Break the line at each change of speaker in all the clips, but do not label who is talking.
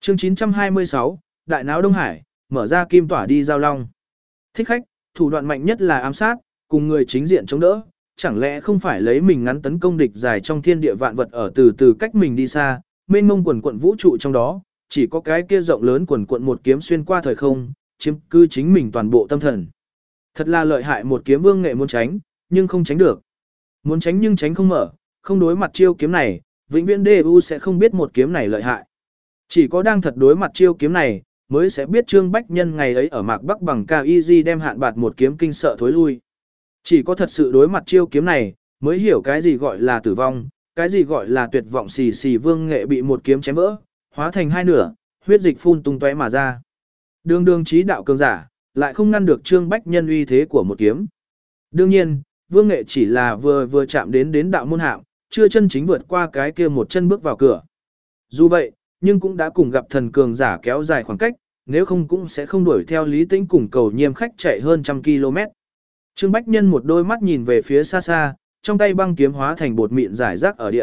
Chương 926, Đại náo Đông Hải, mở ra kim tỏa đi giao long. Thích khách, thủ đoạn mạnh nhất là ám sát, cùng người chính diện chống đỡ, chẳng lẽ không phải lấy mình ngắn tấn công địch dài trong thiên địa vạn vật ở từ từ cách mình đi xa, mênh mông quần quận vũ trụ trong đó, chỉ có cái kia rộng lớn quần quận một kiếm xuyên qua thời không, chiếm cư chính mình toàn bộ tâm thần. Thật là lợi hại một kiếm Vương Nghệ muốn tránh, nhưng không tránh được. Muốn tránh nhưng tránh không mở, không đối mặt chiêu kiếm này, vĩnh viễn DU sẽ không biết một kiếm này lợi hại. Chỉ có đang thật đối mặt chiêu kiếm này, mới sẽ biết Trương Bách Nhân ngày ấy ở Mạc Bắc bằng KIG đem hạn bạt một kiếm kinh sợ thối lui. Chỉ có thật sự đối mặt chiêu kiếm này, mới hiểu cái gì gọi là tử vong, cái gì gọi là tuyệt vọng. Xì xì Vương Nghệ bị một kiếm chém vỡ, hóa thành hai nửa, huyết dịch phun tung tóe mà ra. Đường đường chí đạo cường giả, lại không ngăn được Trương Bách Nhân uy thế của một kiếm. Đương nhiên, Vương Nghệ chỉ là vừa chạm đến đạo môn hạm, chưa chân chính vượt qua cái kia một chân bước vào cửa. Dù vậy, nhưng cũng đã cùng gặp thần cường giả kéo dài khoảng cách, nếu không cũng sẽ không đuổi theo Lý Tĩnh cùng Cầu Nhiêm khách chạy hơn 100 km. Trương Bách Nhân một đôi mắt nhìn về phía xa xa, trong tay băng kiếm hóa thành bột mịn rải rác ở địa.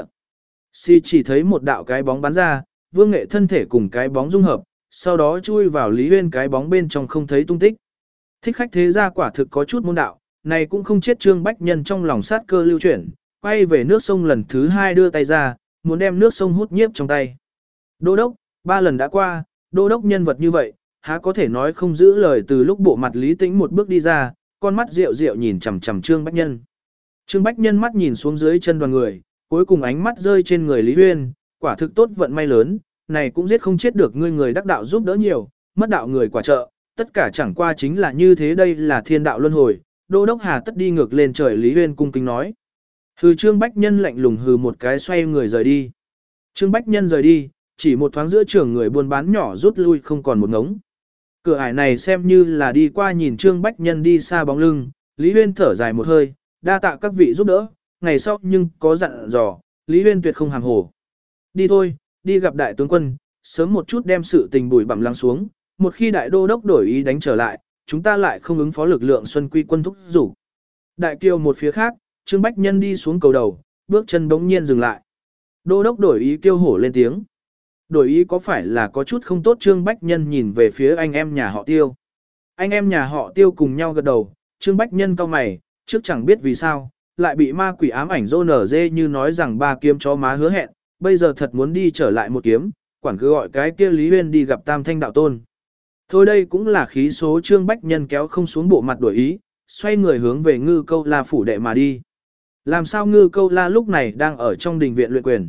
Chỉ thấy một đạo cái bóng bắn ra, Vương Nghệ thân thể cùng cái bóng dung hợp, sau đó chui vào Lý Huyên cái bóng bên trong không thấy tung tích. Thích khách thế gia quả thực có chút môn đạo, này cũng không chết. Trương Bách Nhân trong lòng sát cơ lưu chuyển, quay về nước sông lần thứ 2 đưa tay ra, muốn đem nước sông hút nhiếp trong tay. Đô đốc, 3 lần đã qua, đô đốc nhân vật như vậy, há có thể nói không giữ lời. Từ lúc bộ mặt Lý Tĩnh một bước đi ra, con mắt rượu rượu nhìn chằm chằm Trương Bách Nhân. Trương Bách Nhân mắt nhìn xuống dưới chân đoàn người, cuối cùng ánh mắt rơi trên người Lý Huyên, quả thực tốt vận may lớn, này cũng giết không chết được ngươi, người đắc đạo giúp đỡ nhiều, mất đạo người quả trợ, tất cả chẳng qua chính là như thế, đây là thiên đạo luân hồi, đô đốc hà tất đi ngược lên trời. Lý Huyên cung kính nói. Hừ. Trương Bách Nhân lạnh lùng hừ một cái, xoay người rời đi. Trương Bách Nhân rời đi, chỉ một thoáng giữa trường người buôn bán nhỏ rút lui không còn một ngống. Cửa ải này xem như là đi qua. Nhìn Trương Bách Nhân đi xa bóng lưng, Lý Huyên thở dài một hơi, đa tạ các vị giúp đỡ, ngày sau nhưng có dặn dò, Lý Huyên tuyệt không hàm hồ. Đi thôi, đi gặp đại tướng quân, sớm một chút đem sự tình bùi bặm lắng xuống, một khi đại đô đốc đổi ý đánh trở lại, chúng ta lại không ứng phó lực lượng Xuân Quy quân thúc rủ. Đại kiều một phía khác, Trương Bách Nhân đi xuống cầu đầu, bước chân bỗng nhiên dừng lại. Đô đốc đổi ý kêu hổ lên tiếng. Đổi ý có phải là có chút không tốt? Trương Bách Nhân nhìn về phía anh em nhà họ Tiêu. Anh em nhà họ Tiêu cùng nhau gật đầu. Trương Bách Nhân cau mày, trước chẳng biết vì sao, lại bị ma quỷ ám ảnh rô nở dê như nói rằng 3 kiếm chó má hứa hẹn, bây giờ thật muốn đi trở lại một kiếm, quản cứ gọi cái kia Lý Huyên đi gặp Tam Thanh đạo tôn. Thôi đây cũng là khí số. Trương Bách Nhân kéo không xuống bộ mặt đổi ý, xoay người hướng về Ngư Câu La phủ đệ mà đi. Làm sao Ngư Câu La lúc này đang ở trong đình viện luyện quyền?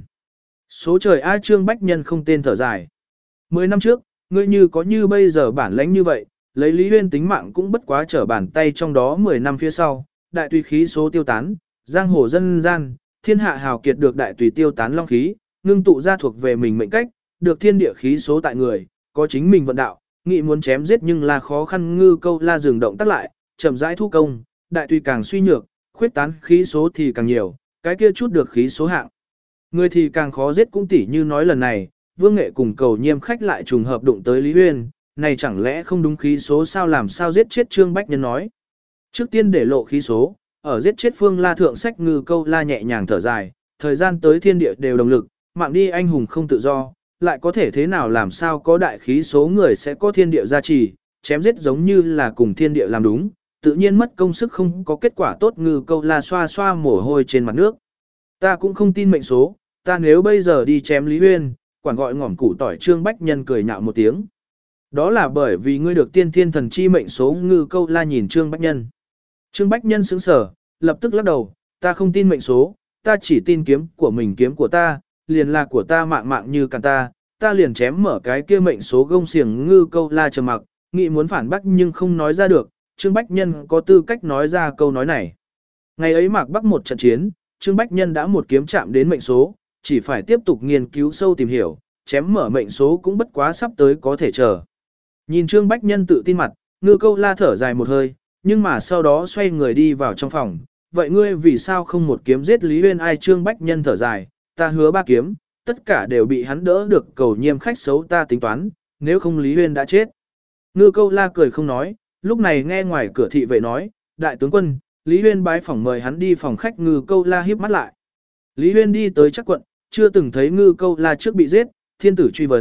Số trời a. Trương Bách Nhân không tên thở dài. 10 năm trước, ngươi như có như bây giờ bản lãnh như vậy, lấy Lý Huyên tính mạng cũng bất quá trở bàn tay. Trong đó 10 năm phía sau, đại tùy khí số tiêu tán, giang hồ dân gian, thiên hạ hào kiệt được đại tùy tiêu tán long khí, ngưng tụ ra thuộc về mình mệnh cách, được thiên địa khí số tại người, có chính mình vận đạo, nghị muốn chém giết nhưng là khó khăn. Ngư Câu La dừng động tác lại, chậm rãi thu công, đại tùy càng suy nhược, khuyết tán khí số thì càng nhiều, cái kia chút được khí số hạng người thì càng khó giết. Cũng tỉ như nói lần này, Vương Nghệ cùng Cầu Nhiêm khách lại trùng hợp đụng tới Lý Huyên, này chẳng lẽ không đúng khí số sao? Làm sao giết chết? Trương Bách Nhân nói. Trước tiên để lộ khí số, ở giết chết Phương La thượng sách. Ngư Câu La nhẹ nhàng thở dài, thời gian tới thiên địa đều đồng lực, mạng đi anh hùng không tự do, lại có thể thế nào? Làm sao có đại khí số người sẽ có thiên địa gia trì, chém giết giống như là cùng thiên địa làm đúng, tự nhiên mất công sức không có kết quả tốt. Ngư Câu La xoa xoa mồ hôi trên mặt nước. Ta cũng không tin mệnh số, ta nếu bây giờ đi chém Lý Huyên, quản gọi ngỏm củ tỏi. Trương Bách Nhân cười nhạo một tiếng. Đó là bởi vì ngươi được tiên thiên thần chi mệnh số. Ngư Câu La nhìn Trương Bách Nhân. Trương Bách Nhân sững sờ, lập tức lắc đầu, ta không tin mệnh số, ta chỉ tin kiếm của mình. Kiếm của ta, liền là của ta, mạng mạng như càn ta liền chém mở cái kia mệnh số gông xiềng. Ngư Câu La trầm mặc, nghĩ muốn phản bác nhưng không nói ra được. Trương Bách Nhân có tư cách nói ra câu nói này. Ngày ấy Mạc Bắc một trận chiến, Trương Bách Nhân đã một kiếm chạm đến mệnh số, chỉ phải tiếp tục nghiên cứu sâu tìm hiểu, chém mở mệnh số cũng bất quá sắp tới có thể chờ. Nhìn Trương Bách Nhân tự tin mặt, Ngư Câu La thở dài một hơi, nhưng mà sau đó xoay người đi vào trong phòng. Vậy ngươi vì sao không một kiếm giết Lý Huyên? Ai? Trương Bách Nhân thở dài, ta hứa 3 kiếm, tất cả đều bị hắn đỡ được. Cầu Nhiêm khách xấu ta tính toán, nếu không Lý Huyên đã chết. Ngư Câu La cười không nói, lúc này nghe ngoài cửa thị vệ nói, đại tướng quân, Lý Huyên bái phỏng mời hắn đi phòng khách. Ngư Câu La híp mắt lại. Lý Huyên đi tới Trắc quận, chưa từng thấy Ngư Câu La trước bị giết, thiên tử truy vấn,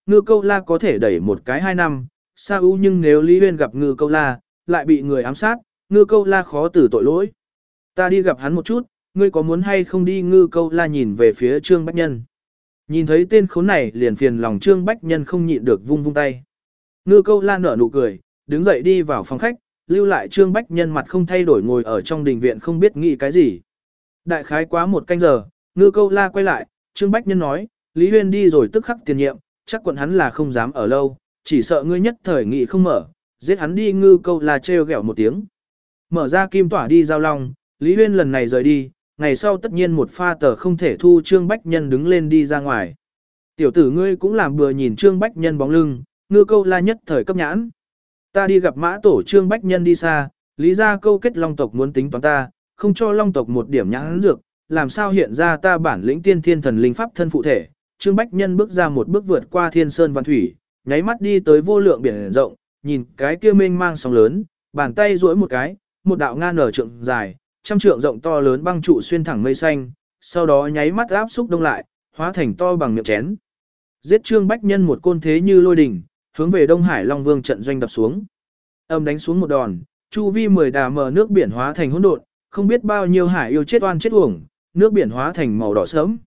Ngư Câu La có thể đẩy một cái 2 năm, Sa U nhưng nếu Lý Huyên gặp Ngư Câu La, lại bị người ám sát, Ngư Câu La khó từ tội lỗi. Ta đi gặp hắn một chút, ngươi có muốn hay không đi? Ngư Câu La nhìn về phía Trương Bách Nhân. Nhìn thấy tên khốn này liền phiền lòng Trương Bách Nhân không nhịn được vung vung tay. Ngư Câu La nở nụ cười, đứng dậy đi vào phòng khách, lưu lại Trương Bách Nhân mặt không thay đổi ngồi ở trong đình viện không biết nghĩ cái gì. Đại khái quá 1 canh giờ, Ngư Câu La quay lại, Trương Bách Nhân nói, Lý Huyên đi rồi tức khắc tiền nhiệm, chắc quận hắn là không dám ở lâu, chỉ sợ ngươi nhất thời nghị không mở, giết hắn đi. Ngư Câu La trêu ghẹo một tiếng. Mở ra kim tỏa đi giao long, Lý Huyên lần này rời đi, ngày sau tất nhiên một pha tờ không thể thu. Trương Bách Nhân đứng lên đi ra ngoài. Tiểu tử ngươi cũng làm bừa. Nhìn Trương Bách Nhân bóng lưng, Ngư Câu La nhất thời cấp nhãn. Ta đi gặp mã tổ. Trương Bách Nhân đi xa, lý ra câu kết long tộc muốn tính toán ta, không cho long tộc một điểm nhãn dược, làm sao hiện ra ta bản lĩnh tiên thiên thần linh pháp thân phụ thể. Trương Bách Nhân bước ra một bước vượt qua thiên sơn văn thủy, nháy mắt đi tới vô lượng biển rộng, nhìn cái kia mênh mang sóng lớn, bàn tay duỗi một cái, một đạo ngang nở trượng dài, 100 trượng rộng to lớn băng trụ xuyên thẳng mây xanh, sau đó nháy mắt áp xúc đông lại, hóa thành to bằng miệng chén. Giết Trương Bách Nhân một côn thế như lôi đỉnh, hướng về Đông Hải Long Vương trận doanh đập xuống. Âm đánh xuống một đòn, chu vi 10 đà mờ nước biển hóa thành hỗn độn, không biết bao nhiêu hải yêu chết oan chết uổng, nước biển hóa thành màu đỏ sớm.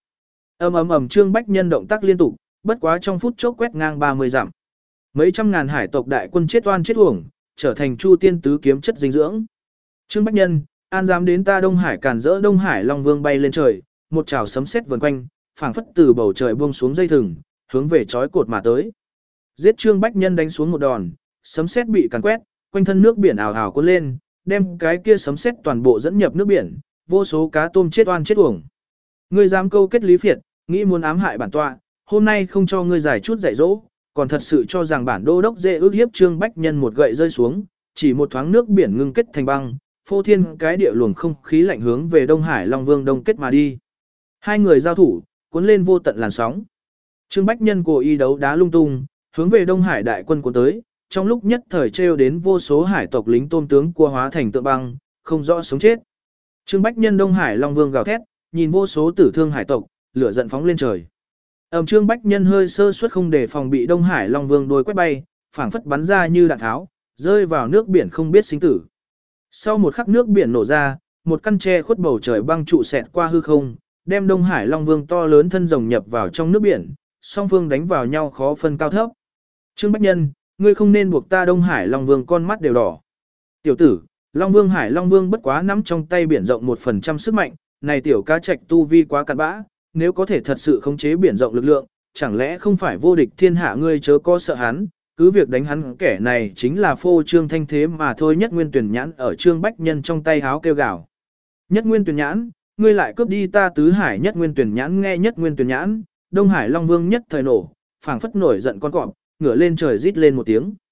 Ầm Trương Bách Nhân động tác liên tục, bất quá trong phút chốc quét ngang 30 dặm. Mấy trăm ngàn hải tộc đại quân chết oan chết uổng, trở thành Chu Tiên tứ kiếm chất dinh dưỡng. Trương Bách Nhân, an dám đến ta Đông Hải cản rỡ. Đông Hải Long Vương bay lên trời, một trảo sấm sét vần quanh, phảng phất từ bầu trời buông xuống dây thừng, hướng về chói cột mà tới. Giết Trương Bách Nhân đánh xuống một đòn, sấm sét bị càn quét, quanh thân nước biển ào ào cuốn lên, đem cái kia sấm sét toàn bộ dẫn nhập nước biển, vô số cá tôm chết oan chết uổng. Ngươi dám câu kết Lý Phiệt, nghĩ muốn ám hại bản tọa, hôm nay không cho ngươi giải chút dạy dỗ, còn thật sự cho rằng bản đô đốc dễ ước hiếp. Trương Bách Nhân một gậy rơi xuống, chỉ một thoáng nước biển ngưng kết thành băng, phô thiên cái địa luồng không khí lạnh hướng về Đông Hải Long Vương đông kết mà đi. Hai người giao thủ, cuốn lên vô tận làn sóng. Trương Bách Nhân cố ý đấu đá lung tung, hướng về Đông Hải đại quân cuốn tới, trong lúc nhất thời trêu đến vô số hải tộc lính tôm tướng cua hóa thành tượng băng, không rõ sống chết. Trương Bách Nhân Đông Hải Long Vương gào thét, nhìn vô số tử thương hải tộc, lửa giận phóng lên trời. Trương Bách Nhân hơi sơ suất không để phòng bị Đông Hải Long Vương đôi quét bay, phảng phất bắn ra như đạn tháo, rơi vào nước biển không biết sinh tử. Sau một khắc nước biển nổ ra, một căn tre khuất bầu trời băng trụ xẹt qua hư không, đem Đông Hải Long Vương to lớn thân rồng nhập vào trong nước biển, song phương đánh vào nhau khó phân cao thấp. Trương Bách Nhân, ngươi không nên buộc ta. Đông Hải Long Vương con mắt đều đỏ. Tiểu tử, Long Vương Hải Long Vương bất quá nắm trong tay biển rộng 1% sức mạnh, này tiểu cá trạch tu vi quá cặn bã, nếu có thể thật sự khống chế biển rộng lực lượng, chẳng lẽ không phải vô địch thiên hạ? Ngươi chớ có sợ hắn, cứ việc đánh hắn, kẻ này chính là phô trương thanh thế mà thôi. Nhất Nguyên Tuyển Nhãn ở Trương Bách Nhân trong tay háo kêu gào. Nhất Nguyên Tuyển Nhãn, ngươi lại cướp đi ta tứ hải. Nhất Nguyên Tuyển Nhãn nghe Nhất Nguyên Tuyển Nhãn, Đông Hải Long Vương nhất thời nổ, phảng phất nổi giận con cọp, ngửa lên trời rít lên một tiếng.